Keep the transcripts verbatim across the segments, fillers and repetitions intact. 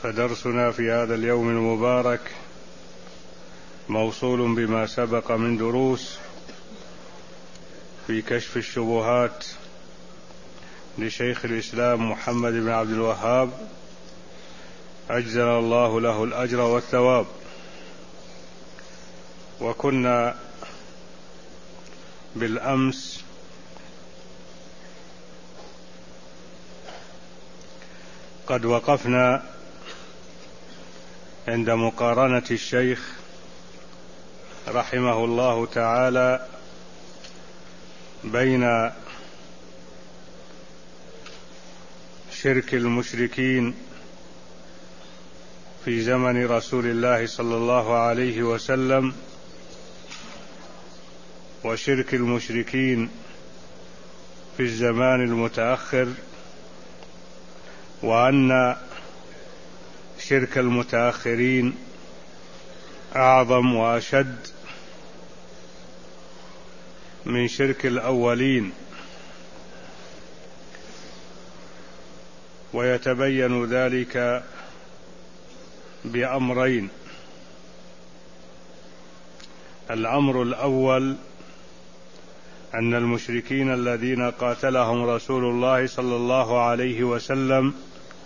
فدرسنا في هذا اليوم المبارك موصول بما سبق من دروس في كشف الشبهات لشيخ الإسلام محمد بن عبد الوهاب أجزل الله له الأجر والثواب. وكنا بالأمس قد وقفنا عند مقارنة الشيخ رحمه الله تعالى بين شرك المشركين في زمن رسول الله صلى الله عليه وسلم وشرك المشركين في الزمان المتأخر، وأن شرك المتأخرين أعظم وأشد من شرك الأولين، ويتبين ذلك بأمرين. الأمر الأول أن المشركين الذين قاتلهم رسول الله صلى الله عليه وسلم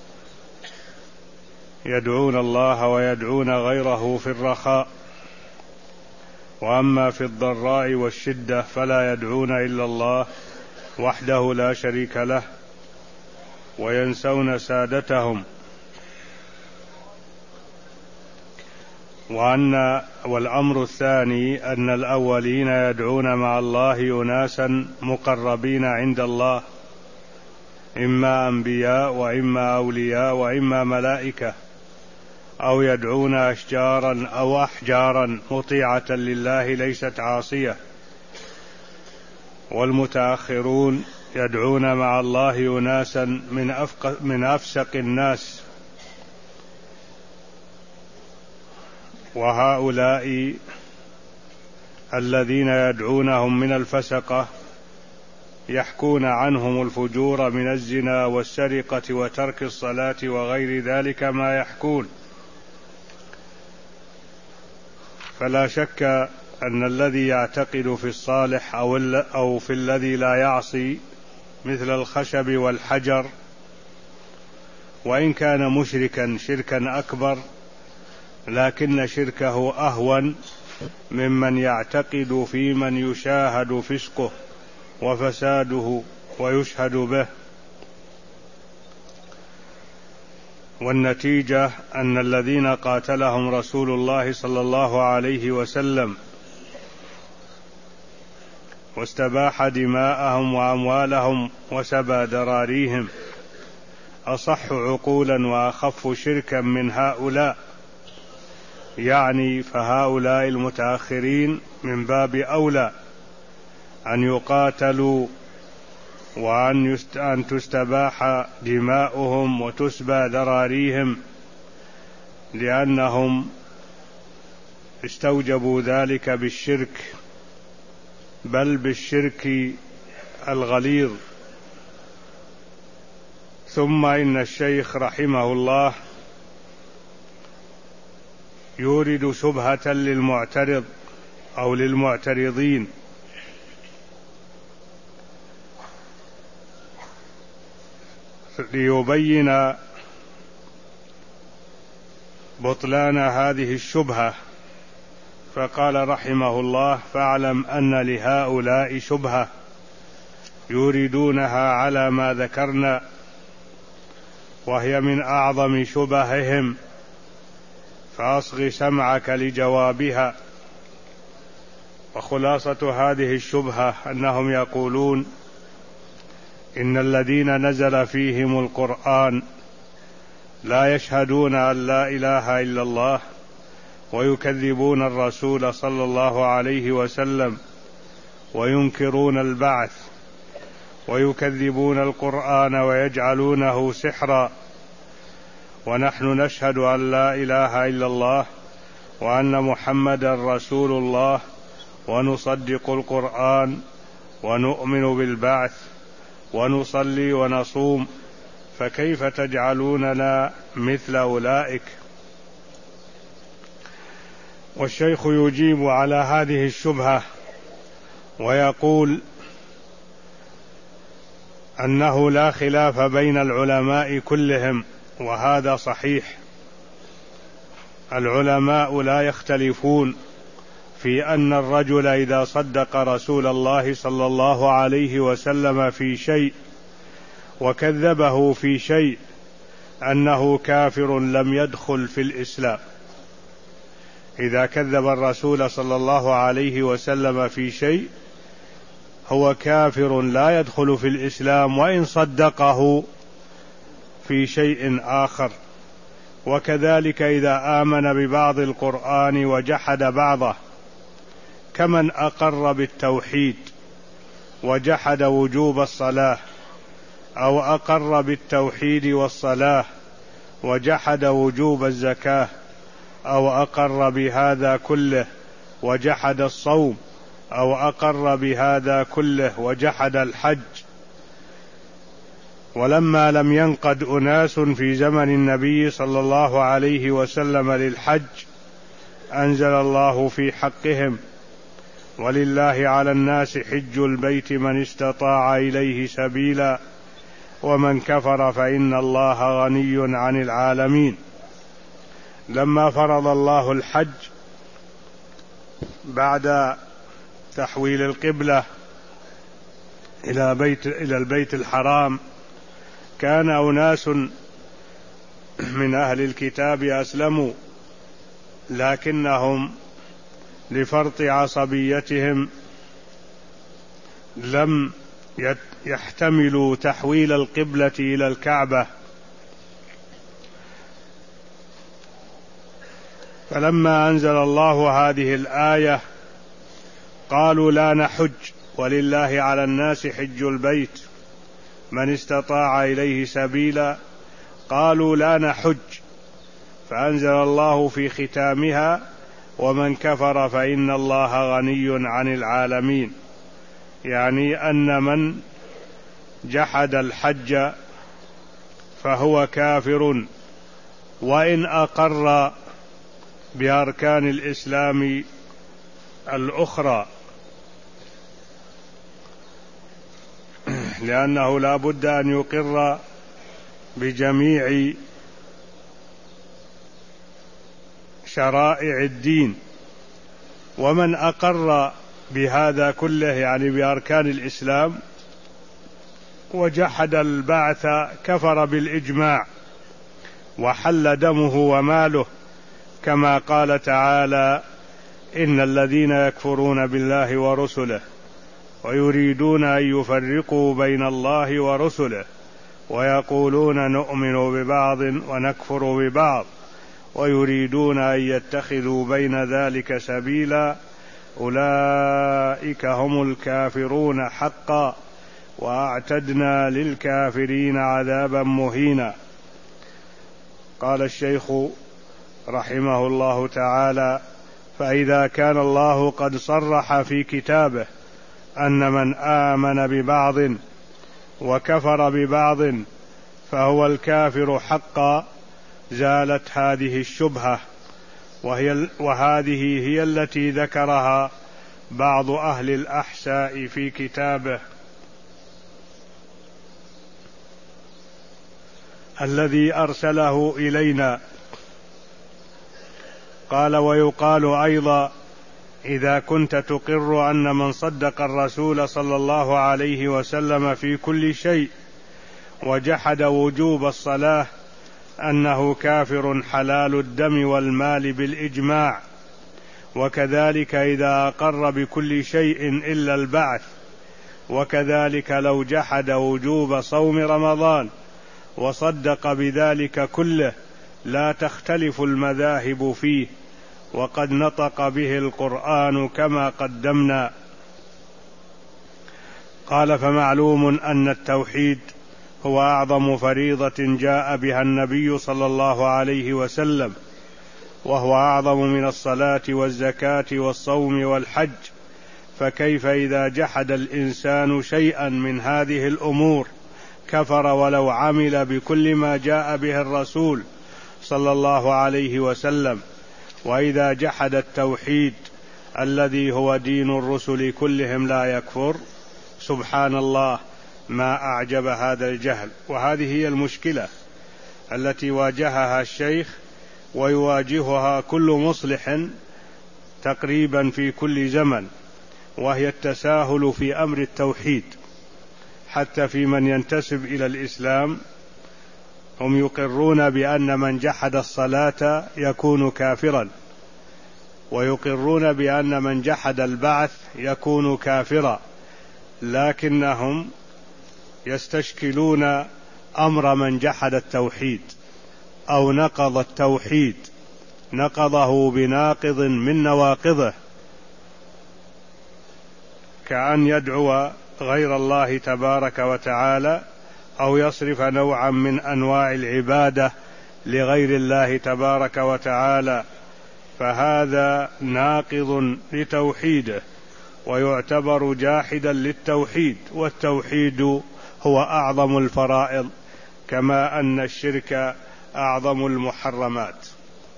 يدعون الله ويدعون غيره في الرخاء، وأما في الضراء والشدة فلا يدعون إلا الله وحده لا شريك له، وينسون سادتهم. وأن والأمر الثاني أن الأولين يدعون مع الله أناسا مقربين عند الله، إما أنبياء وإما أولياء وإما ملائكة، أو يدعون أشجارا أو أحجارا مطيعة لله ليست عاصية. والمتأخرون يدعون مع الله أناسا من أفق من أفسق الناس، وهؤلاء الذين يدعونهم من الفسقة يحكون عنهم الفجور من الزنا والسرقة وترك الصلاة وغير ذلك ما يحكون. فلا شك أن الذي يعتقد في الصالح أو في الذي لا يعصي مثل الخشب والحجر، وإن كان مشركا شركا أكبر، لكن شركه أهون ممن يعتقد في من يشاهد فسقه وفساده ويشهد به. والنتيجة أن الذين قاتلهم رسول الله صلى الله عليه وسلم واستباح دماءهم وأموالهم وسبى ذراريهم أصح عقولا وأخف شركا من هؤلاء، يعني فهؤلاء المتأخرين من باب أولى أن يقاتلوا وأن تستباح دماؤهم وتسبى ذراريهم، لأنهم استوجبوا ذلك بالشرك، بل بالشرك الغليظ. ثم إن الشيخ رحمه الله يورد شبهة للمعترض أو للمعترضين، ليبين بطلان هذه الشبهة، فقال رحمه الله: فاعلم أن لهؤلاء شبهة يريدونها على ما ذكرنا، وهي من أعظم شبههم، فأصغ سمعك لجوابها. وخلاصة هذه الشبهة أنهم يقولون إن الذين نزل فيهم القرآن لا يشهدون أن لا إله إلا الله، ويكذبون الرسول صلى الله عليه وسلم، وينكرون البعث، ويكذبون القرآن ويجعلونه سحرا، ونحن نشهد أن لا إله إلا الله وأن محمدا رسول الله، ونصدق القرآن ونؤمن بالبعث ونصلي ونصوم، فكيف تجعلوننا مثل أولئك؟ والشيخ يجيب على هذه الشبهة ويقول أنه لا خلاف بين العلماء كلهم، وهذا صحيح. العلماء لا يختلفون في أن الرجل إذا صدق رسول الله صلى الله عليه وسلم في شيء وكذبه في شيء أنه كافر لم يدخل في الإسلام. إذا كذب الرسول صلى الله عليه وسلم في شيء هو كافر لا يدخل في الإسلام وإن صدقه في شيء آخر. وكذلك إذا آمن ببعض القرآن وجحد بعضه، كمن أقر بالتوحيد وجحد وجوب الصلاة، أو أقر بالتوحيد والصلاة وجحد وجوب الزكاة، أو أقر بهذا كله وجحد الصوم، أو أقر بهذا كله وجحد الحج. ولما لم ينقد أناس في زمن النبي صلى الله عليه وسلم للحج أنزل الله في حقهم: ولله على الناس حج البيت من استطاع إليه سبيلا ومن كفر فإن الله غني عن العالمين. لما فرض الله الحج بعد تحويل القبلة إلى بيت إلى البيت الحرام، كان أناس من أهل الكتاب أسلموا، لكنهم لفرط عصبيتهم لم يحتملوا تحويل القبلة إلى الكعبة. فلما أنزل الله هذه الآية قالوا: لا نحج، ولله على الناس حج البيت من استطاع إليه سبيلا. قالوا: لا نحج، فأنزل الله في ختامها: ومن كفر فإن الله غني عن العالمين، يعني أن من جحد الحج فهو كافر وإن أقر بأركان الإسلام الأخرى، لأنه لا بد أن يقر بجميع شرائع الدين. ومن أقر بهذا كله يعني بأركان الإسلام وجحد البعث كفر بالإجماع وحل دمه وماله، كما قال تعالى: إن الذين يكفرون بالله ورسله ويريدون أن يفرقوا بين الله ورسله ويقولون نؤمن ببعض ونكفر ببعض ويريدون أن يتخذوا بين ذلك سبيلا أولئك هم الكافرون حقا وأعتدنا للكافرين عذابا مهينا. قال الشيخ رحمه الله تعالى: فإذا كان الله قد صرح في كتابه أن من آمن ببعض وكفر ببعض فهو الكافر حقا، زالت هذه الشبهة، وهي وهذه هي التي ذكرها بعض أهل الأحساء في كتابه الذي أرسله إلينا. قال: ويقال أيضا: إذا كنت تقر أن من صدق الرسول صلى الله عليه وسلم في كل شيء وجحد وجوب الصلاة أنه كافر حلال الدم والمال بالإجماع. وكذلك إذا أقر بكل شيء إلا البعث. وكذلك لو جحد وجوب صوم رمضان وصدق بذلك كله لا تختلف المذاهب فيه، وقد نطق به القرآن كما قدمنا. قال: فمعلوم أن التوحيد هو أعظم فريضة جاء بها النبي صلى الله عليه وسلم، وهو أعظم من الصلاة والزكاة والصوم والحج، فكيف إذا جحد الإنسان شيئا من هذه الأمور كفر ولو عمل بكل ما جاء به الرسول صلى الله عليه وسلم. وإذا جحد التوحيد الذي هو دين الرسل كلهم لا يكفر. سبحان الله، ما أعجب هذا الجهل. وهذه هي المشكلة التي واجهها الشيخ ويواجهها كل مصلح تقريبا في كل زمن، وهي التساهل في أمر التوحيد. حتى في من ينتسب إلى الإسلام هم يقرون بأن من جحد الصلاة يكون كافرا، ويقرون بأن من جحد البعث يكون كافرا، لكنهم يستشكلون أمر من جحد التوحيد أو نقض التوحيد، نقضه بناقض من نواقضه، كأن يدعو غير الله تبارك وتعالى أو يصرف نوعا من أنواع العبادة لغير الله تبارك وتعالى، فهذا ناقض لتوحيده ويعتبر جاحدا للتوحيد. والتوحيد هو أعظم الفرائض، كما أن الشرك أعظم المحرمات.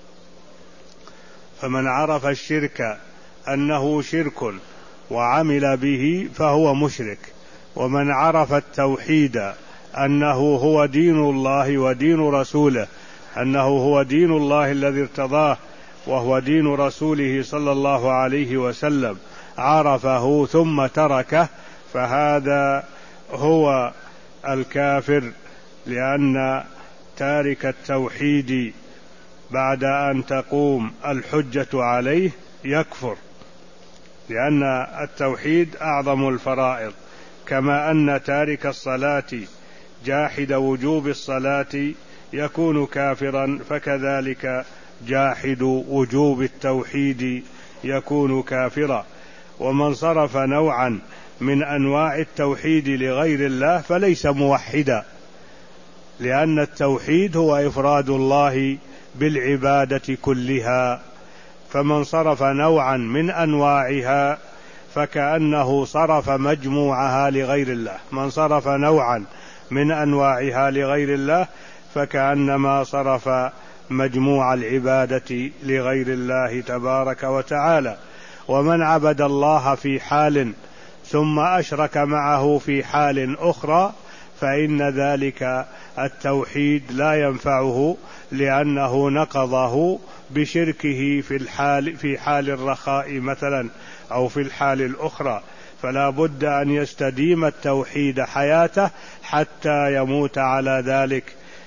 فمن عرف الشرك أنه شرك وعمل به فهو مشرك، ومن عرف التوحيد أنه هو دين الله ودين رسوله، أنه هو دين الله الذي ارتضاه وهو دين رسوله صلى الله عليه وسلم، عرفه ثم تركه، فهذا هو الكافر. لأن تارك التوحيد بعد أن تقوم الحجة عليه يكفر، لأن التوحيد أعظم الفرائض. كما أن تارك الصلاة جاحد وجوب الصلاة يكون كافرا، فكذلك جاحد وجوب التوحيد يكون كافرا. ومن صرف نوعا من أنواع التوحيد لغير الله فليس موحدا، لأن التوحيد هو إفراد الله بالعبادة كلها. فمن صرف نوعا من أنواعها فكأنه صرف مجموعها لغير الله، من صرف نوعا من أنواعها لغير الله فكأنما صرف مجموع العبادة لغير الله تبارك وتعالى. ومن عبد الله في حال ثم أشرك معه في حال أخرى فإن ذلك التوحيد لا ينفعه، لأنه نقضه بشركه في الحال في حال الرخاء مثلا أو في الحال الأخرى. فلا بد أن يستديم التوحيد حياته حتى يموت على ذلك.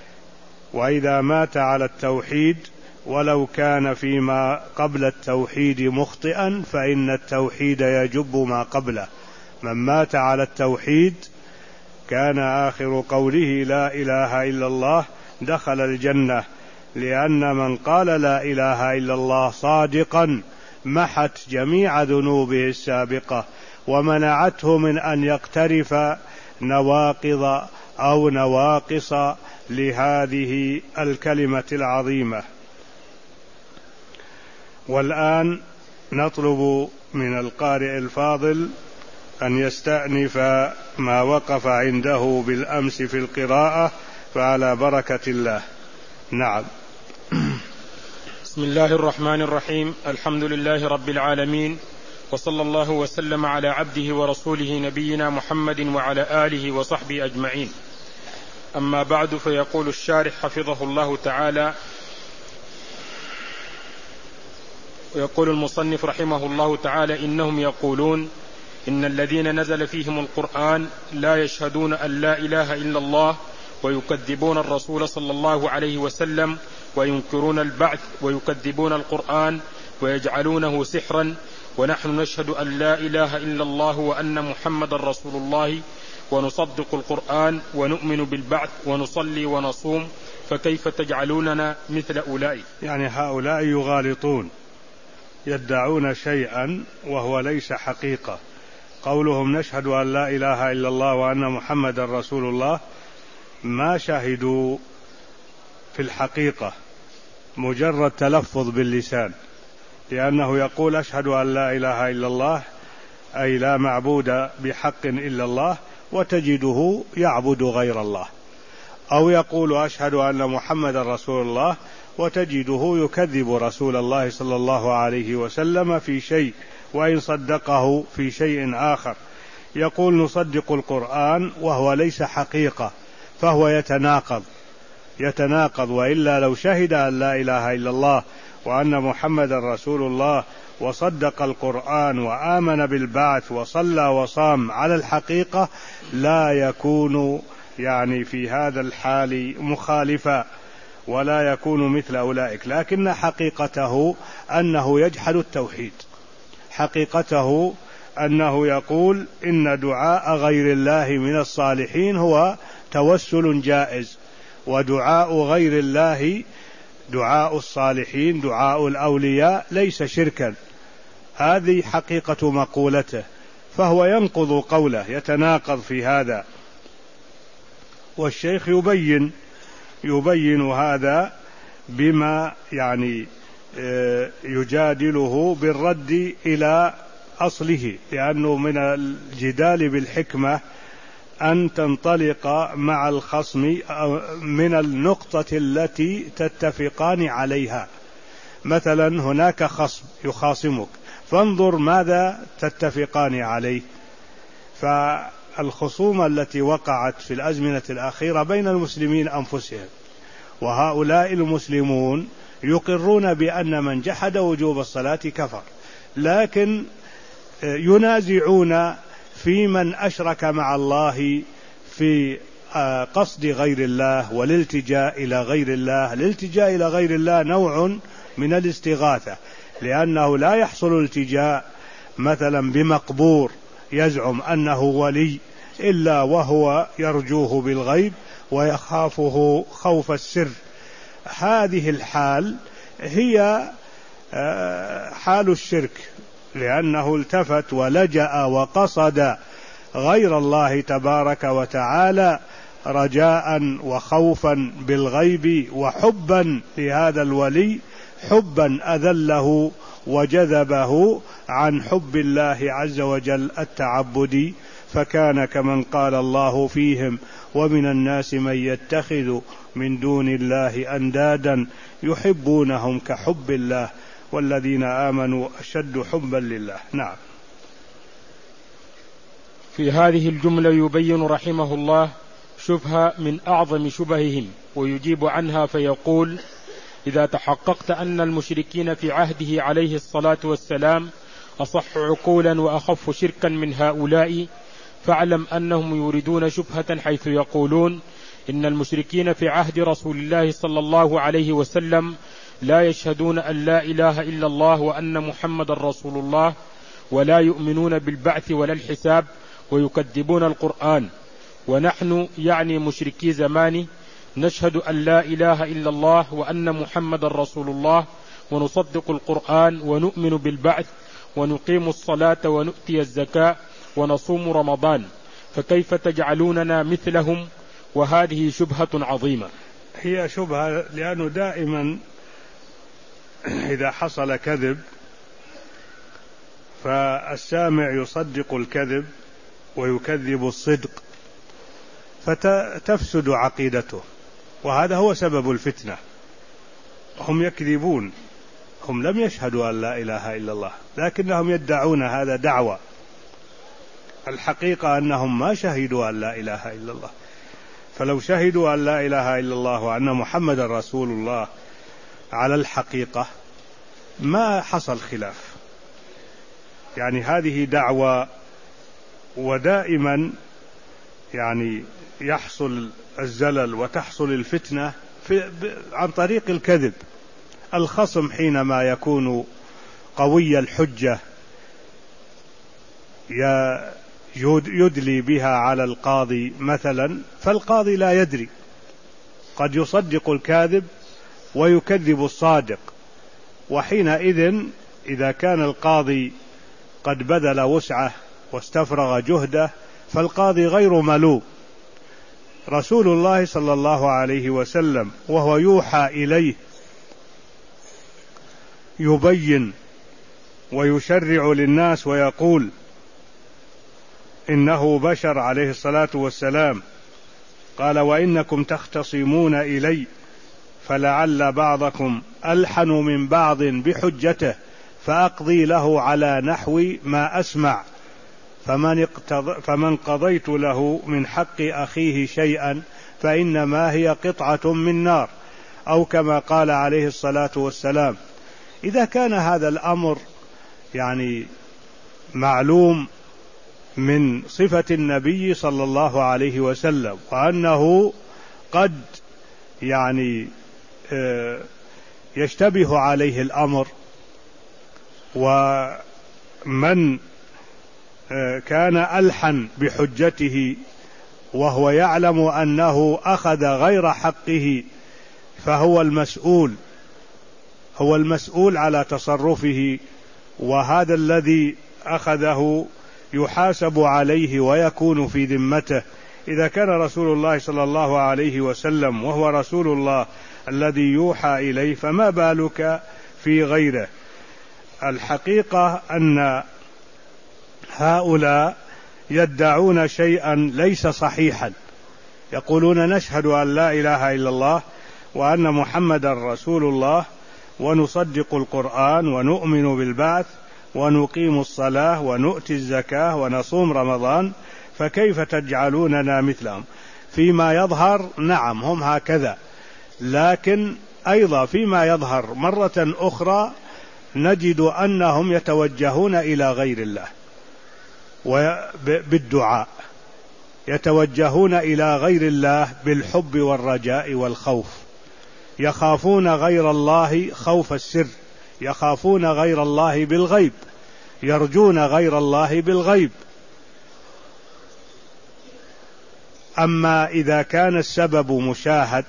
وإذا مات على التوحيد ولو كان فيما قبل التوحيد مخطئا فإن التوحيد يجب ما قبله. من مات على التوحيد كان آخر قوله لا إله إلا الله دخل الجنة، لأن من قال لا إله إلا الله صادقا محت جميع ذنوبه السابقة ومنعته من أن يقترف نواقض أو نواقص لهذه الكلمة العظيمة. والآن نطلب من القارئ الفاضل أن يستأنف ما وقف عنده بالأمس في القراءة، فعلى بركة الله. نعم. بسم الله الرحمن الرحيم. الحمد لله رب العالمين، وصلى الله وسلم على عبده ورسوله نبينا محمد وعلى آله وصحبه أجمعين. أما بعد، فيقول الشارح حفظه الله تعالى، ويقول المصنف رحمه الله تعالى: إنهم يقولون إن الذين نزل فيهم القرآن لا يشهدون أن لا إله إلا الله، ويكذبون الرسول صلى الله عليه وسلم، وينكرون البعث، ويكذبون القرآن، ويجعلونه سحرا، ونحن نشهد أن لا إله إلا الله وأن محمد رسول الله، ونصدق القرآن، ونؤمن بالبعث، ونصلي ونصوم، فكيف تجعلوننا مثل أولئك؟ يعني هؤلاء يغالطون، يدعون شيئا وهو ليس حقيقة. قولهم نشهد أن لا إله إلا الله وأن محمد رسول الله ما شهدوا في الحقيقة، مجرد تلفظ باللسان، لأنه يقول أشهد أن لا إله إلا الله أي لا معبود بحق إلا الله، وتجده يعبد غير الله، أو يقول أشهد أن محمد رسول الله وتجده يكذب رسول الله صلى الله عليه وسلم في شيء وإن صدقه في شيء آخر. يقول نصدق القرآن وهو ليس حقيقة، فهو يتناقض يتناقض وإلا لو شهد أن لا إله إلا الله وأن محمد رسول الله وصدق القرآن وآمن بالبعث وصلى وصام على الحقيقة لا يكون يعني في هذا الحال مخالفا ولا يكون مثل أولئك، لكن حقيقته أنه يجحد التوحيد، حقيقته أنه يقول إن دعاء غير الله من الصالحين هو توسل جائز، ودعاء غير الله دعاء الصالحين دعاء الأولياء ليس شركا. هذه حقيقة مقولته، فهو ينقض قوله، يتناقض في هذا. والشيخ يبين يبين هذا بما يعني يجادله بالرد إلى أصله، لأنه من الجدال بالحكمة أن تنطلق مع الخصم من النقطة التي تتفقان عليها. مثلا هناك خصم يخاصمك، فانظر ماذا تتفقان عليه. فالخصومة التي وقعت في الأزمنة الأخيرة بين المسلمين أنفسهم، وهؤلاء المسلمون يقرون بأن من جحد وجوب الصلاة كفر، لكن ينازعون في من أشرك مع الله في قصد غير الله والالتجاء إلى غير الله. الالتجاء إلى غير الله نوع من الاستغاثة، لأنه لا يحصل التجاء مثلا بمقبور يزعم أنه ولي إلا وهو يرجوه بالغيب ويخافه خوف السر. هذه الحال هي حال الشرك، لأنه التفت ولجأ وقصد غير الله تبارك وتعالى رجاء وخوفا بالغيب وحبا لهذا الولي، حبا أذله وجذبه عن حب الله عز وجل التعبدي، فكان كمن قال الله فيهم ومن الناس من يتخذ من دون الله أندادا يحبونهم كحب الله والذين آمنوا أشد حبا لله. نعم. في هذه الجملة يبين رحمه الله شبهة من أعظم شبههم ويجيب عنها فيقول: إذا تحققت أن المشركين في عهده عليه الصلاة والسلام أصح عقولا وأخف شركا من هؤلاء، فاعلم أنهم يريدون شبهة حيث يقولون إن المشركين في عهد رسول الله صلى الله عليه وسلم لا يشهدون أن لا إله إلا الله وأن محمد رسول الله، ولا يؤمنون بالبعث ولا الحساب، ويكذبون القرآن. ونحن يعني مشركي زمانه نشهد أن لا إله إلا الله وأن محمد رسول الله، ونصدق القرآن ونؤمن بالبعث ونقيم الصلاة ونؤتي الزكاة ونصوم رمضان، فكيف تجعلوننا مثلهم؟ وهذه شبهة عظيمة. هي شبهة، لأنه دائما إذا حصل كذب فالسامع يصدق الكذب ويكذب الصدق فتفسد عقيدته، وهذا هو سبب الفتنة. هم يكذبون، هم لم يشهدوا أن لا إله إلا الله، لكنهم يدعون هذا دعوة، الحقيقة أنهم ما شهدوا أن لا إله إلا الله. فلو شهدوا أن لا إله إلا الله وأن محمد رسول الله على الحقيقة ما حصل خلاف. يعني هذه دعوة، ودائما يعني يحصل الزلل وتحصل الفتنة في عن طريق الكذب. الخصم حينما يكون قوي الحجة يدلي بها على القاضي مثلا، فالقاضي لا يدري، قد يصدق الكاذب ويكذب الصادق، وحينئذ إذا كان القاضي قد بذل وسعه واستفرغ جهده فالقاضي غير ملوم. رسول الله صلى الله عليه وسلم وهو يوحى إليه يبين ويشرع للناس ويقول إنه بشر عليه الصلاة والسلام. قال وإنكم تختصمون إلي فلعل بعضكم ألحن من بعض بحجته فأقضي له على نحو ما أسمع، فمن, اقتض... فمن قضيت له من حق أخيه شيئا فإنما هي قطعة من نار، أو كما قال عليه الصلاة والسلام. إذا كان هذا الأمر يعني معلوم من صفة النبي صلى الله عليه وسلم، وأنه قد يعني يشتبه عليه الأمر، ومن كان ألحن بحجته وهو يعلم أنه أخذ غير حقه فهو المسؤول، هو المسؤول على تصرفه، وهذا الذي أخذه يحاسب عليه ويكون في ذمته. إذا كان رسول الله صلى الله عليه وسلم وهو رسول الله الذي يوحى إليه، فما بالك في غيره؟ الحقيقة أن هؤلاء يدعون شيئا ليس صحيحا، يقولون نشهد أن لا إله إلا الله وأن محمد رسول الله ونصدق القرآن ونؤمن بالبعث ونقيم الصلاة ونؤتي الزكاة ونصوم رمضان، فكيف تجعلوننا مثلهم؟ فيما يظهر نعم هم هكذا، لكن أيضا فيما يظهر مرة أخرى نجد أنهم يتوجهون إلى غير الله بالدعاء، يتوجهون إلى غير الله بالحب والرجاء والخوف، يخافون غير الله خوف السر، يخافون غير الله بالغيب، يرجون غير الله بالغيب. أما إذا كان السبب مشاهد،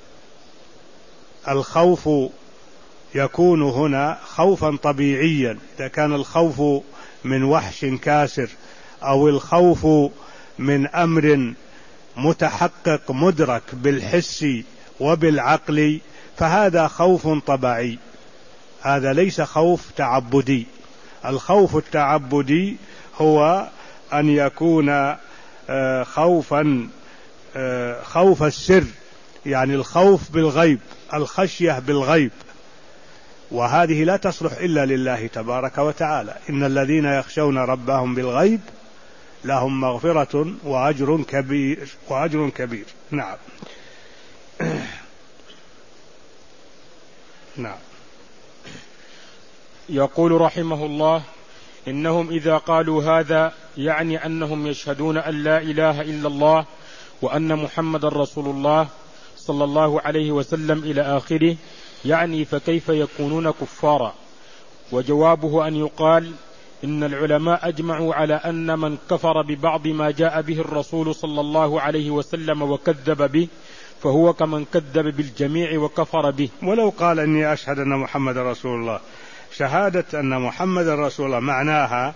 الخوف يكون هنا خوفا طبيعيا، إذا كان الخوف من وحش كاسر أو الخوف من أمر متحقق مدرك بالحس وبالعقل، فهذا خوف طبيعي، هذا ليس خوف تعبدي. الخوف التعبدي هو أن يكون خوفا خوف السر، يعني الخوف بالغيب، الخشية بالغيب، وهذه لا تصلح إلا لله تبارك وتعالى. إن الذين يخشون ربهم بالغيب لهم مغفرة وأجر كبير وأجر كبير. نعم. نعم. يقول رحمه الله: إنهم إذا قالوا هذا يعني أنهم يشهدون أن لا إله إلا الله وأن محمد رسول الله صلى الله عليه وسلم إلى آخره، يعني فكيف يكونون كفارا؟ وجوابه أن يقال: إن العلماء أجمعوا على أن من كفر ببعض ما جاء به الرسول صلى الله عليه وسلم وكذب به فهو كمن كذب بالجميع وكفر به. ولو قال إني أشهد أن محمد رسول الله، شهادة أن محمد رسول الله معناها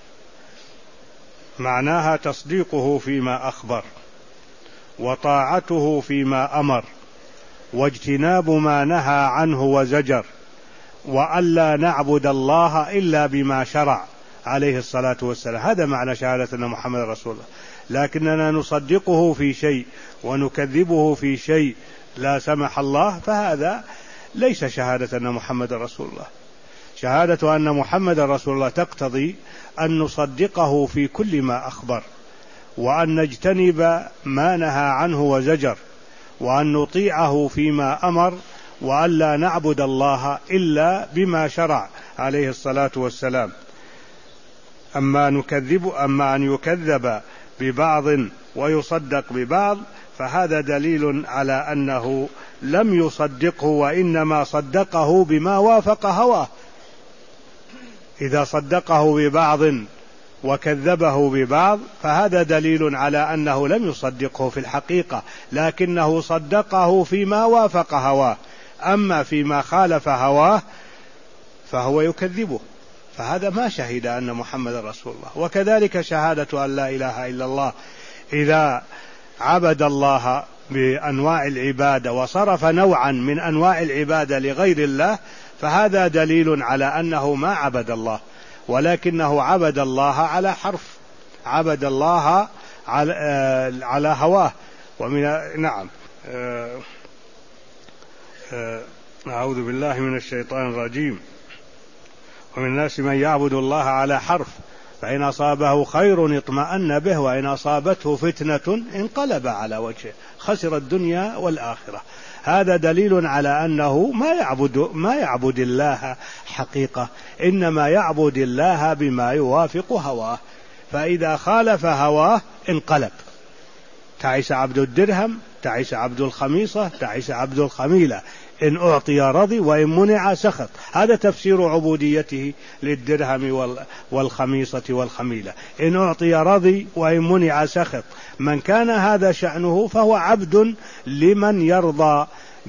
معناها تصديقه فيما أخبر، وطاعته فيما أمر، واجتناب ما نهى عنه وزجر، وألا نعبد الله إلا بما شرع عليه الصلاة والسلام. هذا معنى شهادة أن محمد رسول الله. لكننا نصدقه في شيء ونكذبه في شيء لا سمح الله، فهذا ليس شهادة أن محمد رسول الله. شهادة أن محمد رسول الله تقتضي أن نصدقه في كل ما أخبر، وأن نجتنب ما نهى عنه وزجر، وأن نطيعه فيما أمر، وأن لا نعبد الله إلا بما شرع عليه الصلاة والسلام. أما نكذب أما أن يكذب ببعض ويصدق ببعض، فهذا دليل على أنه لم يصدقه، وإنما صدقه بما وافق هواه. إذا صدقه ببعض وكذبه ببعض فهذا دليل على أنه لم يصدقه في الحقيقة، لكنه صدقه فيما وافق هواه. أما فيما خالف هواه فهو يكذبه، فهذا ما شهد أن محمد رسول الله. وكذلك شهادة أن لا إله إلا الله، إذا عبد الله بأنواع العبادة وصرف نوعا من أنواع العبادة لغير الله، فهذا دليل على أنه ما عبد الله، ولكنه عبد الله على حرف، عبد الله على, على هواه. ومن نعم أعوذ بالله من الشيطان الرجيم. ومن الناس من يعبد الله على حرف فإن أصابه خير اطمأن به وإن أصابته فتنة انقلب على وجهه خسر الدنيا والآخرة. هذا دليل على أنه ما يعبد ما يعبد الله حقيقة، إنما يعبد الله بما يوافق هواه، فإذا خالف هواه انقلب. تعس عبد الدرهم، تعس عبد الخميصة، تعس عبد الخميلة، إن أعطي رضي وإن منع سخط. هذا تفسير عبوديته للدرهم والخميصة والخميلة، إن أعطي رضي وإن منع سخط. من كان هذا شأنه فهو عبد لمن يرضى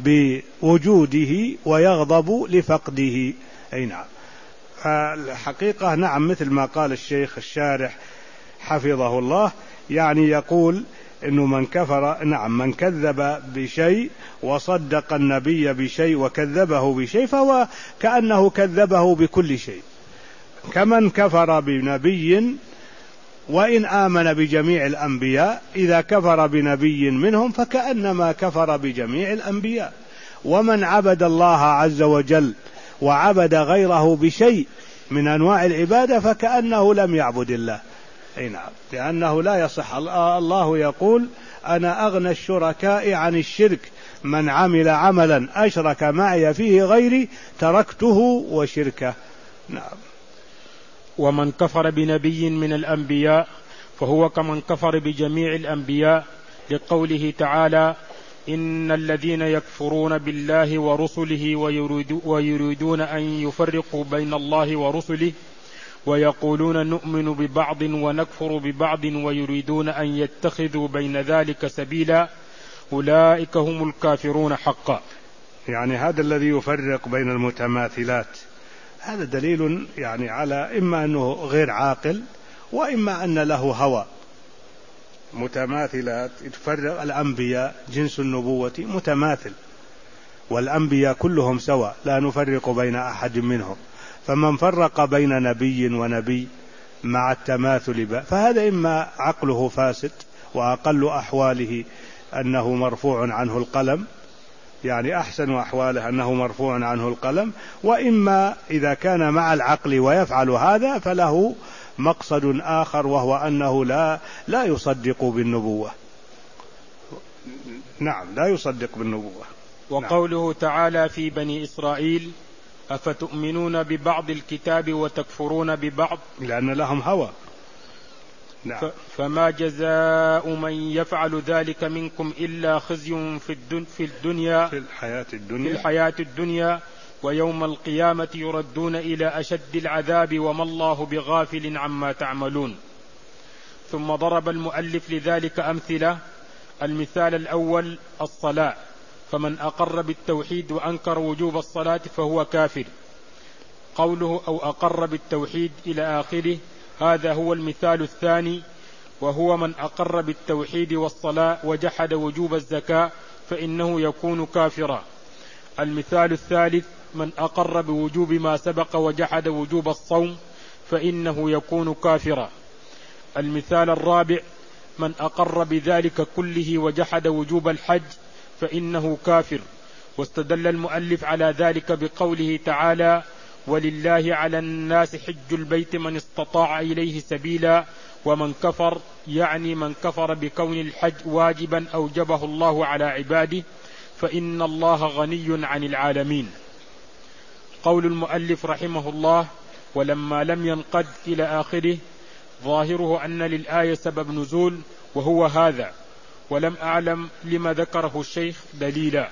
بوجوده ويغضب لفقده. أي نعم. الحقيقة نعم مثل ما قال الشيخ الشارح حفظه الله، يعني يقول إنه من كفر نعم من كذب بشيء وصدق النبي بشيء وكذبه بشيء فهو كأنه كذبه بكل شيء، كمن كفر بنبي وإن آمن بجميع الأنبياء، إذا كفر بنبي منهم فكأنما كفر بجميع الأنبياء. ومن عبد الله عز وجل وعبد غيره بشيء من أنواع العبادة فكأنه لم يعبد الله. أي نعم، لأنه لا يصح. الله يقول أنا أغنى الشركاء عن الشرك، من عمل عملا أشرك معي فيه غيري تركته وشركه. نعم. ومن كفر بنبي من الأنبياء فهو كمن كفر بجميع الأنبياء، لقوله تعالى إن الذين يكفرون بالله ورسله ويريدون أن يفرقوا بين الله ورسله ويقولون نؤمن ببعض ونكفر ببعض ويريدون أن يتخذوا بين ذلك سبيلا أولئك هم الكافرون حقا. يعني هذا الذي يفرق بين المتماثلات، هذا دليل يعني على إما أنه غير عاقل وإما أن له هوى. متماثلات تفرق الأنبياء جنس النبوة متماثل، والأنبياء كلهم سواء لا نفرق بين أحد منهم، فمن فرق بين نبي ونبي مع التماثل فهذا إما عقله فاسد وأقل أحواله أنه مرفوع عنه القلم، يعني أحسن أحواله أنه مرفوع عنه القلم، وإما إذا كان مع العقل ويفعل هذا فله مقصد آخر وهو أنه لا لا يصدق بالنبوة. نعم لا يصدق بالنبوة. وقوله نعم. تعالى في بني إسرائيل أفتؤمنون ببعض الكتاب وتكفرون ببعض، لأن لهم هوى. نعم. فما جزاء من يفعل ذلك منكم إلا خزي في, الدن في الدنيا في الحياة الدنيا في الحياة الدنيا ويوم القيامة يردون إلى أشد العذاب وما الله بغافل عما تعملون. ثم ضرب المؤلف لذلك أمثلة. المثال الأول الصلاة، فمن أقر بالتوحيد وأنكر وجوب الصلاة فهو كافر. قوله أو أقر بالتوحيد إلى آخره، هذا هو المثال الثاني، وهو من أقر بالتوحيد والصلاة وجحد وجوب الزكاة فإنه يكون كافرا. المثال الثالث من أقر بوجوب ما سبق وجحد وجوب الصوم فإنه يكون كافرا. المثال الرابع من أقر بذلك كله وجحد وجوب الحج فإنه كافر. واستدل المؤلف على ذلك بقوله تعالى ولله على الناس حج البيت من استطاع إليه سبيلا، ومن كفر يعني من كفر بكون الحج واجبا أوجبه الله على عباده فإن الله غني عن العالمين. قول المؤلف رحمه الله ولما لم ينقد إلى آخره، ظاهره أن للآية سبب نزول وهو هذا، ولم أعلم لما ذكره الشيخ دليلا.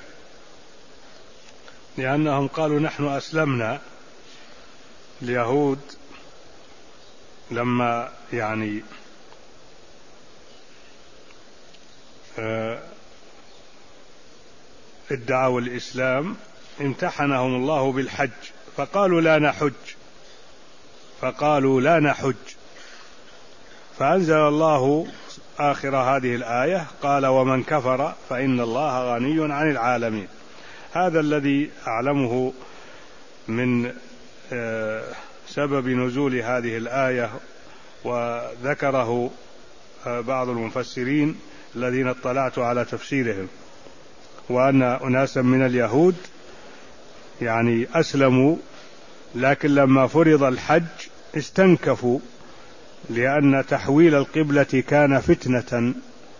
لأنهم قالوا نحن أسلمنا. اليهود لما يعني ادعوا الإسلام امتحنهم الله بالحج فقالوا لا نحج فقالوا لا نحج فأنزل الله آخر هذه الآية قال ومن كفر فإن الله غني عن العالمين. هذا الذي أعلمه من سبب نزول هذه الآية وذكره بعض المفسرين الذين اطلعت على تفسيرهم، وأن أناسا من اليهود يعني أسلموا، لكن لما فرض الحج استنكفوا، لأن تحويل القبلة كان فتنة،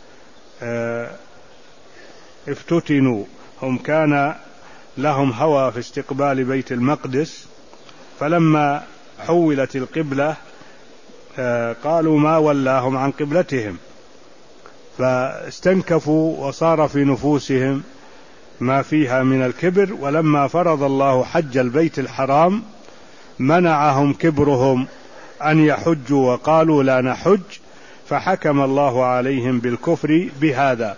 افتتنوا، هم كان لهم هوى في استقبال بيت المقدس، فلما حولت القبلة قالوا ما ولاهم عن قبلتهم، فاستنكفوا وصار في نفوسهم ما فيها من الكبر. ولما فرض الله حج البيت الحرام منعهم كبرهم أن يحجوا وقالوا لا نحج، فحكم الله عليهم بالكفر بهذا.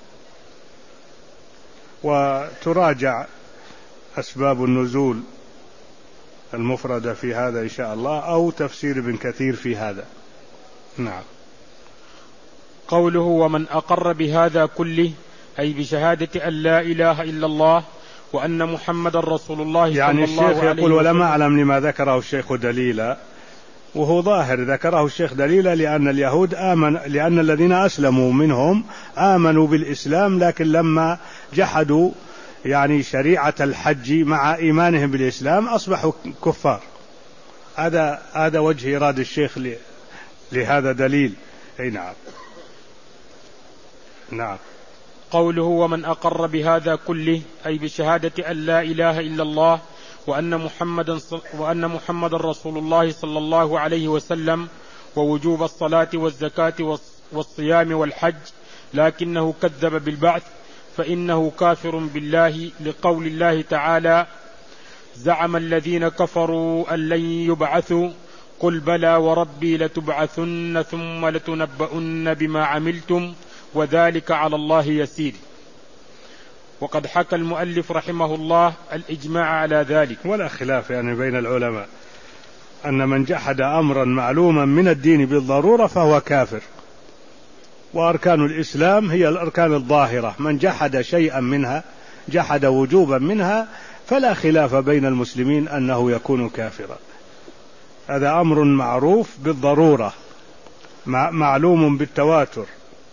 وتراجع أسباب النزول المفردة في هذا إن شاء الله، أو تفسير ابن كثير في هذا. نعم. قوله ومن أقر بهذا كله أي بشهادة أن لا إله إلا الله وأن محمد رسول الله صلى يعني الله عليه وسلم. الشيخ يقول ولم أعلم لما ذكره الشيخ دليلا، وهو ظاهر ذكره الشيخ دليلا لأن اليهود آمن، لأن الذين أسلموا منهم آمنوا بالإسلام، لكن لما جحدوا يعني شريعة الحج مع إيمانهم بالإسلام أصبحوا كفار. هذا هذا وجه إيراد الشيخ لهذا دليل. أي نعم. نعم. قوله ومن أقر بهذا كله أي بشهادة أن لا إله إلا الله وأن محمد وأن محمد رسول الله صلى الله عليه وسلم ووجوب الصلاة والزكاة والصيام والحج، لكنه كذب بالبعث، فإنه كافر بالله، لقول الله تعالى زعم الذين كفروا أن لن يبعثوا قل بلى وربي لتبعثن ثم لتنبؤن بما عملتم وذلك على الله يسير. وقد حكى المؤلف رحمه الله الإجماع على ذلك، ولا خلاف يعني بين العلماء أن من جحد أمرا معلوما من الدين بالضرورة فهو كافر، وأركان الإسلام هي الأركان الظاهرة، من جحد شيئا منها جحد وجوبا منها فلا خلاف بين المسلمين أنه يكون كافرا. هذا أمر معروف بالضرورة معلوم بالتواتر،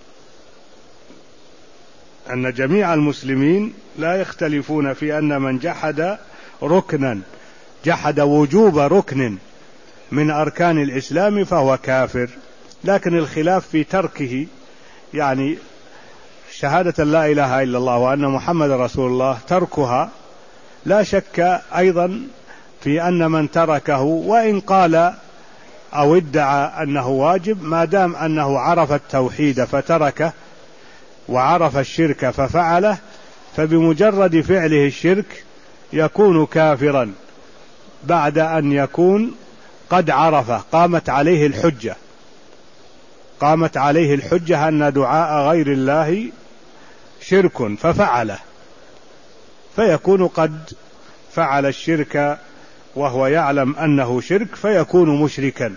أن جميع المسلمين لا يختلفون في أن من جحد ركنا جحد وجوب ركن من أركان الإسلام فهو كافر، لكن الخلاف في تركه، يعني شهادة لا إله إلا الله وأن محمد رسول الله تركها لا شك أيضا في أن من تركه وإن قال أو ادعى أنه واجب، ما دام أنه عرف التوحيد فتركه وعرف الشرك ففعله، فبمجرد فعله الشرك يكون كافرا بعد أن يكون قد عرفه، قامت عليه الحجة قامت عليه الحجة أن دعاء غير الله شرك ففعله، فيكون قد فعل الشرك وهو يعلم أنه شرك فيكون مشركا.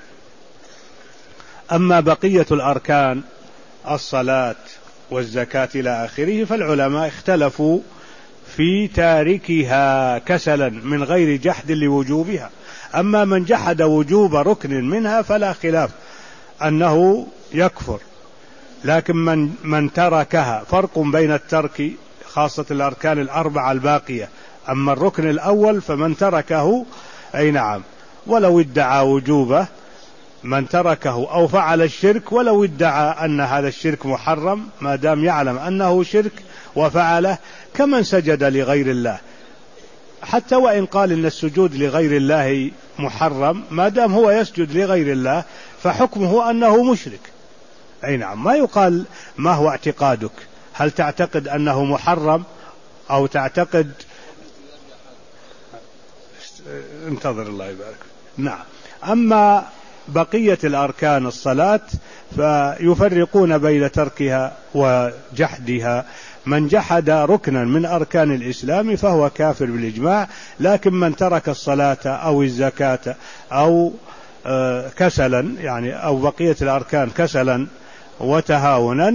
أما بقية الأركان الصلاة والزكاة إلى آخره فالعلماء اختلفوا في تاركها كسلا من غير جحد لوجوبها. أما من جحد وجوب ركن منها فلا خلاف أنه يكفر، لكن من, من تركها، فرق بين الترك خاصة الأركان الأربعة الباقية، أما الركن الأول فمن تركه أي نعم ولو ادعى وجوبه، من تركه أو فعل الشرك ولو ادعى أن هذا الشرك محرم ما دام يعلم أنه شرك وفعله، كمن سجد لغير الله، حتى وإن قال إن السجود لغير الله محرم ما دام هو يسجد لغير الله فحكمه أنه مشرك. أي نعم. ما يقال ما هو اعتقادك، هل تعتقد أنه محرم أو تعتقد انتظر الله يبارك. نعم. أما بقية الأركان الصلاة فيفرقون بين تركها وجحدها، من جحد ركنا من أركان الإسلام فهو كافر بالإجماع، لكن من ترك الصلاة أو الزكاة أو كسلا يعني أو بقية الأركان كسلا وتهاونا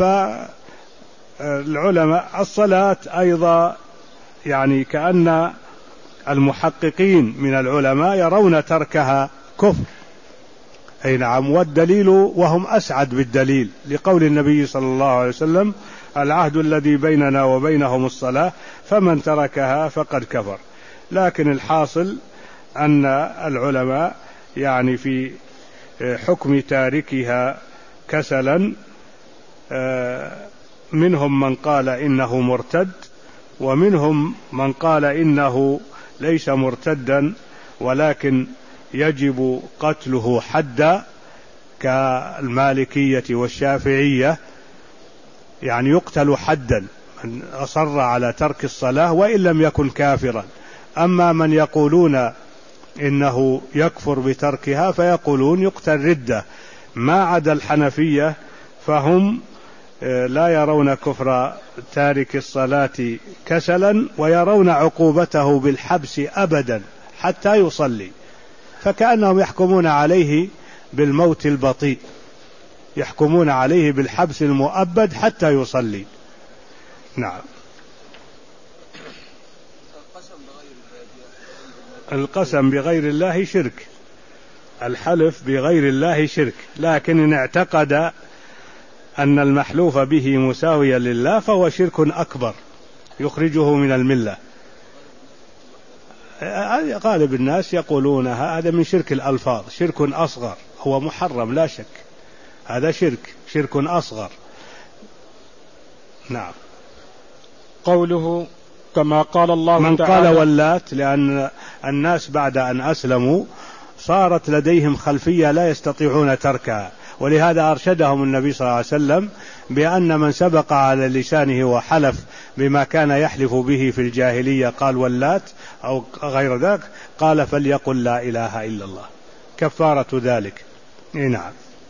فالعلماء الصلاة أيضا يعني كأن المحققين من العلماء يرون تركها كفر. أي نعم. والدليل وهم أسعد بالدليل لقول النبي صلى الله عليه وسلم العهد الذي بيننا وبينهم الصلاة فمن تركها فقد كفر. لكن الحاصل أن العلماء يعني في حكم تاركها كسلا منهم من قال إنه مرتد، ومنهم من قال إنه ليس مرتدا ولكن يجب قتله حدا كالمالكية والشافعية، يعني يقتل حدا من أصر على ترك الصلاة وإن لم يكن كافرا. أما من يقولون إنه يكفر بتركها فيقولون يقتل ردة. ما عدا الحنفية فهم لا يرون كفر تارك الصلاة كسلا، ويرون عقوبته بالحبس أبدا حتى يصلي، فكأنهم يحكمون عليه بالموت البطيء، يحكمون عليه بالحبس المؤبد حتى يصلي. نعم. القسم بغير الله شرك، الحلف بغير الله شرك، لكن إن اعتقد أن المحلوف به مساويا لله فهو شرك أكبر يخرجه من الملة. غالب الناس يقولون هذا من شرك الألفاظ، شرك أصغر، هو محرم لا شك، هذا شرك شرك أصغر. نعم. قوله كما قال الله من تعالى قال ولات، لأن الناس بعد أن أسلموا صارت لديهم خلفية لا يستطيعون تركها، ولهذا أرشدهم النبي صلى الله عليه وسلم بأن من سبق على لسانه وحلف بما كان يحلف به في الجاهلية قال ولات أو غير ذلك قال فليقل لا إله إلا الله، كفارة ذلك. نعم.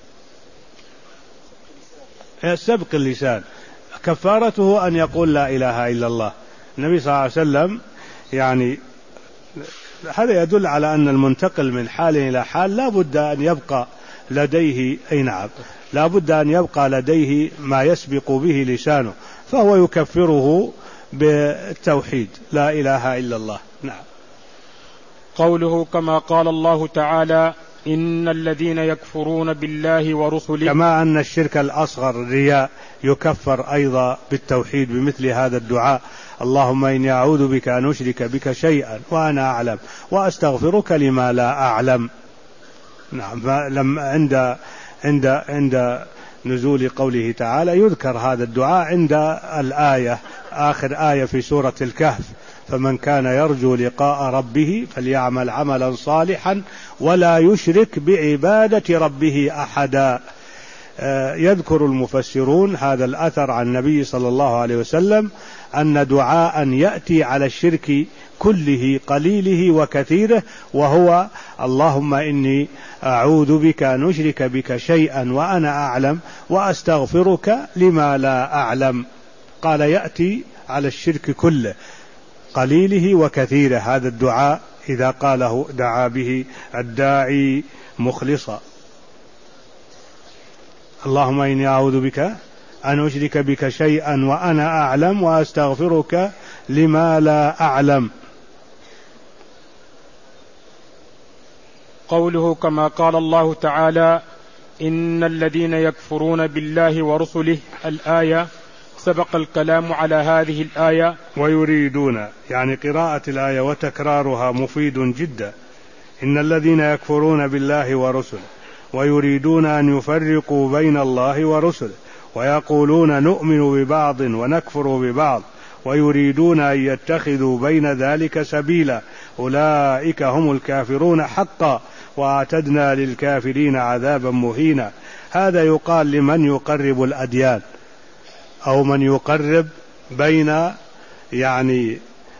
سبق اللسان كفارته أن يقول لا إله إلا الله. النبي صلى الله عليه وسلم يعني هذا يدل على أن المنتقل من حال إلى حال لا بد أن يبقى لديه أي نعم لا بد أن يبقى لديه ما يسبق به لسانه، فهو يكفره بالتوحيد لا إله إلا الله. نعم. قوله كما قال الله تعالى إن الذين يكفرون بالله ورسله، كما أن الشرك الأصغر الرياء يكفر أيضا بالتوحيد بمثل هذا الدعاء اللهم إني أعوذ بك أن أشرك بك شيئا وأنا أعلم وأستغفرك لما لا أعلم. نعم. لما عند عند عند نزول قوله تعالى يذكر هذا الدعاء عند الآية آخر آية في سورة الكهف فمن كان يرجو لقاء ربه فليعمل عملا صالحا ولا يشرك بعبادة ربه أحدا. يذكر المفسرون هذا الأثر عن النبي صلى الله عليه وسلم أن دعاء يأتي على الشرك كله قليله وكثيره، وهو اللهم إني أعوذ بك أن أشرك بك شيئا وأنا أعلم وأستغفرك لما لا أعلم. قال يأتي على الشرك كله قليله وكثيره. هذا الدعاء إذا قاله دعا به الداعي مخلصا اللهم إني أعوذ بك أن أشرك بك شيئا وأنا أعلم وأستغفرك لما لا أعلم. قوله كما قال الله تعالى إن الذين يكفرون بالله ورسله الآية، سبق الكلام على هذه الآية. ويريدون يعني قراءة الآية وتكرارها مفيد جدا. إن الذين يكفرون بالله ورسله ويريدون أن يفرقوا بين الله ورسله ويقولون نؤمن ببعض ونكفر ببعض ويريدون أن يتخذوا بين ذلك سبيلا أولئك هم الكافرون حقا وأعتدنا للكافرين عذابا مهينا. هذا يقال لمن يقرب الأديان أو من يقرب بين يعني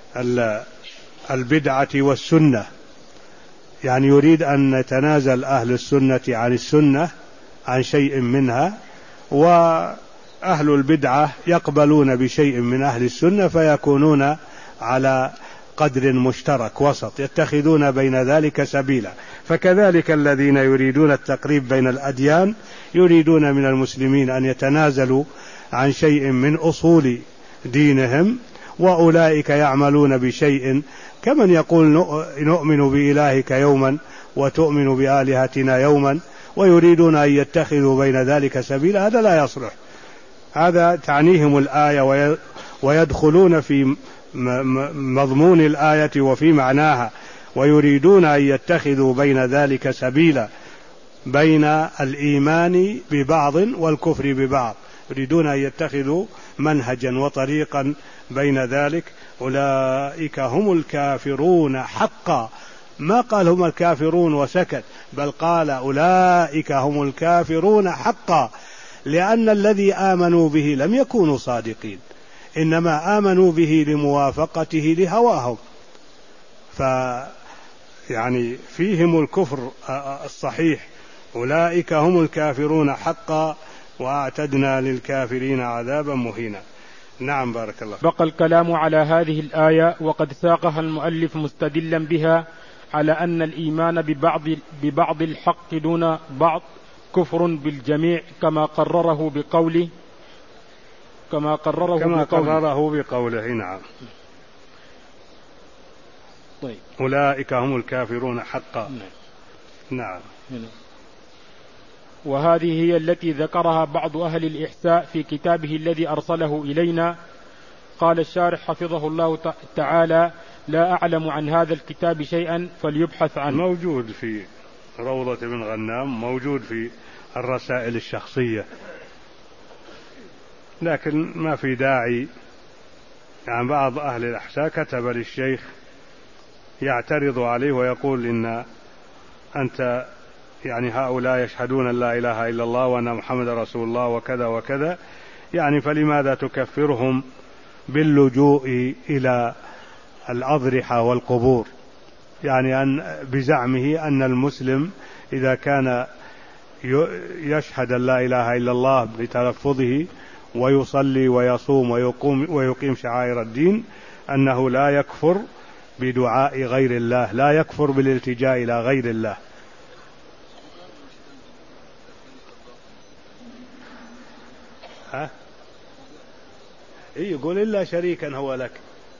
البدعة والسنة، يعني يريد أن يتنازل أهل السنة عن السنة عن شيء منها، وأهل البدعة يقبلون بشيء من أهل السنة فيكونون على قدر مشترك وسط يتخذون بين ذلك سبيلا. فكذلك الذين يريدون التقريب بين الأديان يريدون من المسلمين أن يتنازلوا عن شيء من أصول دينهم، وأولئك يعملون بشيء كمن يقول نؤمن بإلهك يوما وتؤمن بآلهتنا يوما ويريدون أن يتخذوا بين ذلك سبيلا، هذا لا يصلح. هذا تعنيهم الآية ويدخلون في مضمون الآية وفي معناها، ويريدون أن يتخذوا بين ذلك سبيلا، بين الإيمان ببعض والكفر ببعض، يريدون أن يتخذوا منهجا وطريقا بين ذلك. أولئك هم الكافرون حقا، ما قال هم الكافرون وسكت، بل قال أولئك هم الكافرون حقا، لأن الذي آمنوا به لم يكونوا صادقين، إنما آمنوا به لموافقته لهواهم، فيعني فيهم الكفر الصحيح. أولئك هم الكافرون حقا وأعتدنا للكافرين عذابا مهينا. نعم بارك الله. بقى الكلام على هذه الآية وقد ساقها المؤلف مستدلا بها على أن الإيمان ببعض, ببعض الحق دون بعض كفر بالجميع، كما قرره بقوله كما قرره كما بقوله, قرره بقوله نعم. طيب. أولئك هم الكافرون حقا. نعم. نعم. وهذه هي التي ذكرها بعض أهل الإحساء في كتابه الذي أرسله إلينا. قال الشارح حفظه الله تعالى: لا أعلم عن هذا الكتاب شيئا فليبحث عنه. موجود في روضة بن غنام، موجود في الرسائل الشخصية، لكن ما في داعي. يعني بعض أهل الإحساء كتب للشيخ يعترض عليه ويقول إن أنت يعني هؤلاء يشهدون أن لا إله إلا الله وأن محمد رسول الله وكذا وكذا، يعني فلماذا تكفرهم باللجوء إلى الأضرحة والقبور؟ يعني أن بزعمه أن المسلم إذا كان يشهد أن لا إله إلا الله بتلفظه ويصلي ويصوم ويقوم ويقيم شعائر الدين أنه لا يكفر بدعاء غير الله، لا يكفر بالالتجاء إلى غير الله. ها؟ إيه يقول إلا شريكا هو لك.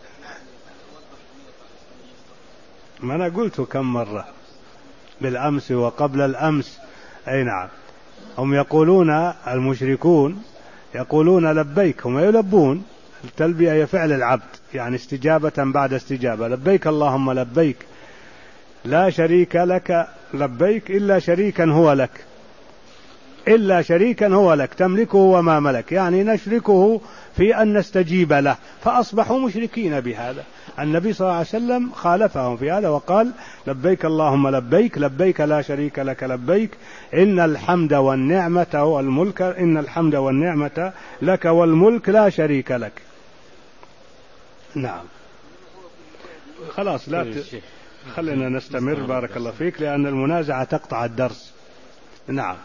ما أنا قلت كم مرة بالأمس وقبل الأمس. أي نعم. هم يقولون المشركون يقولون لبيك، هم يلبون. التلبية هي فعل العبد، يعني استجابة بعد استجابة. لبيك اللهم لبيك، لا شريك لك لبيك إلا شريكا هو لك، إلا شريكا هو لك تملكه وما ملك، يعني نشركه في أن نستجيب له، فأصبحوا مشركين بهذا. النبي صلى الله عليه وسلم خالفهم في هذا وقال لبيك اللهم لبيك، لبيك لا شريك لك لبيك، إن الحمد والنعمة والملك إن الحمد والنعمة لك والملك لا شريك لك. نعم. خلاص لا ت... خلينا نستمر بارك الله فيك، لأن المنازعة تقطع الدرس. نعم.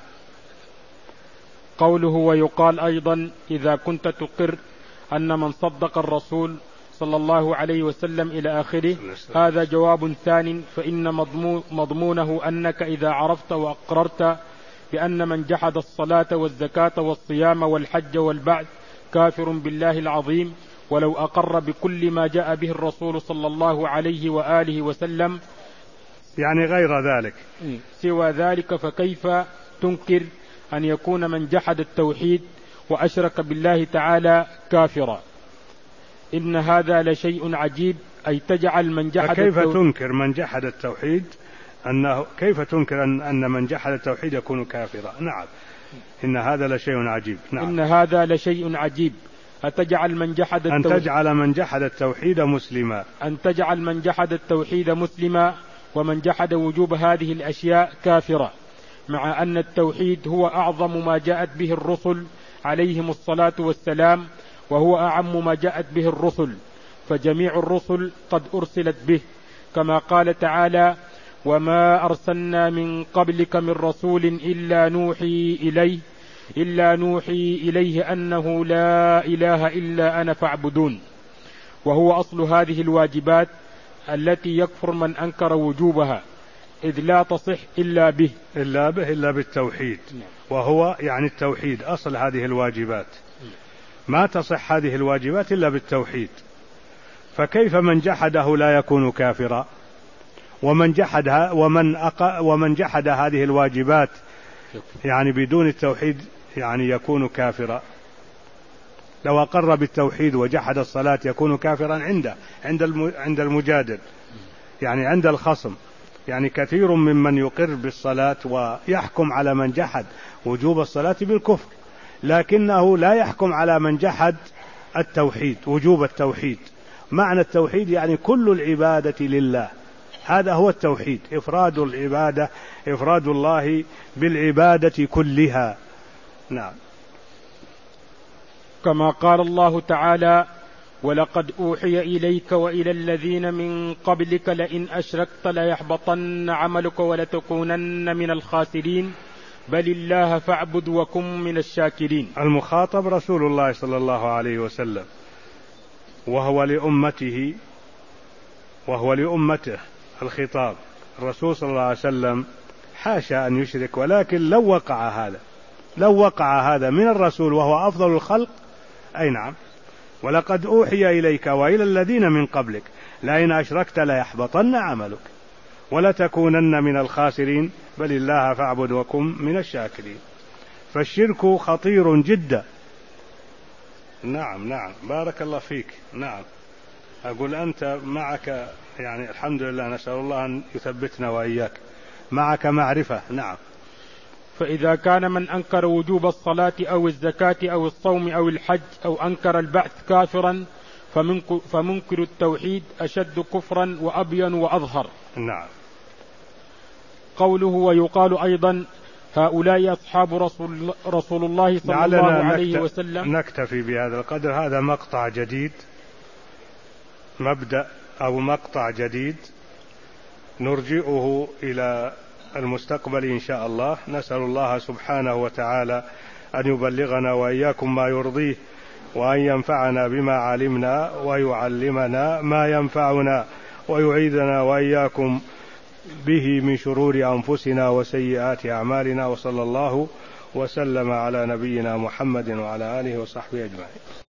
قوله ويقال أيضا إذا كنت تقر أن من صدق الرسول صلى الله عليه وسلم إلى آخره، هذا جواب ثان، فإن مضمونه أنك إذا عرفت وأقررت بأن من جحد الصلاة والزكاة والصيام والحج والبعث كافر بالله العظيم، ولو أقر بكل ما جاء به الرسول صلى الله عليه وآله وسلم، يعني غير ذلك سوى ذلك، فكيف تنكر أن يكون من جحد التوحيد وأشرك بالله تعالى كافرا؟ إن هذا لشيء عجيب، أي تجعل من جحد كيف التوحيد تنكر من جحد التوحيد أنه كيف تنكر أن, أن من جحد التوحيد يكون كافرا؟ نعم. إن هذا لشيء عجيب. نعم. إن هذا لشيء عجيب، أتجعل من جحد التوحيد أن تجعل من جحد التوحيد مسلما أن تجعل من جحد التوحيد مسلما ومن جحد وجوب هذه الأشياء كافرا، مع أن التوحيد هو أعظم ما جاءت به الرسل عليهم الصلاة والسلام، وهو أعم ما جاءت به الرسل، فجميع الرسل قد أرسلت به، كما قال تعالى: وما أرسلنا من قبلك من رسول إلا نوحي إليه إلا نوحي إليه أنه لا إله إلا أنا فاعبدون. وهو أصل هذه الواجبات التي يكفر من أنكر وجوبها، إذ لا تصح إلا به إلا به إلا بالتوحيد، وهو يعني التوحيد أصل هذه الواجبات، ما تصح هذه الواجبات إلا بالتوحيد. فكيف من جحده لا يكون كافرا؟ ومن جحدها ومن أق... ومن جحد هذه الواجبات يعني بدون التوحيد يعني يكون كافرا. لو أقر بالتوحيد وجحد الصلاة يكون كافرا عنده عند عند المجادل، يعني عند الخصم. يعني كثير ممن يقر بالصلاة ويحكم على من جحد وجوب الصلاة بالكفر، لكنه لا يحكم على من جحد التوحيد وجوب التوحيد. معنى التوحيد يعني كل العبادة لله، هذا هو التوحيد، إفراد العبادة، إفراد الله بالعبادة كلها. نعم. كما قال الله تعالى: ولقد أوحي إليك وإلى الذين من قبلك لئن أشركت ليحبطن عملك ولتكونن من الخاسرين بل الله فاعبد وكن من الشاكرين. المخاطب رسول الله صلى الله عليه وسلم، وهو لأمته وهو لأمته الخطاب. الرسول صلى الله عليه وسلم حاشا أن يشرك، ولكن لو وقع هذا لو وقع هذا من الرسول وهو أفضل الخلق، أي نعم، ولقد أوحي إليك وإلى الذين من قبلك لئن أشركت ليحبطن عملك ولتكونن من الخاسرين بل الله فاعبد وكن من الشاكرين. فالشرك خطير جدا. نعم نعم بارك الله فيك. نعم أقول أنت معك يعني الحمد لله، نسأل الله أن يثبتنا وإياك، معك معرفة. نعم. فإذا كان من أنكر وجوب الصلاة أو الزكاة أو الصوم أو الحج أو أنكر البعث كافرا فمنكر التوحيد أشد كفرا وأبين وأظهر. نعم. قوله ويقال أيضا هؤلاء أصحاب رسول, رسول الله صلى الله عليه وسلم. نكتفي بهذا القدر. هذا مقطع جديد، مبدأ أو مقطع جديد نرجئه إلى المستقبل إن شاء الله. نسأل الله سبحانه وتعالى أن يبلغنا وإياكم ما يرضيه، وأن ينفعنا بما علمنا ويعلمنا ما ينفعنا، ويعيذنا وإياكم به من شرور أنفسنا وسيئات أعمالنا. وصلى الله وسلم على نبينا محمد وعلى آله وصحبه أجمعين.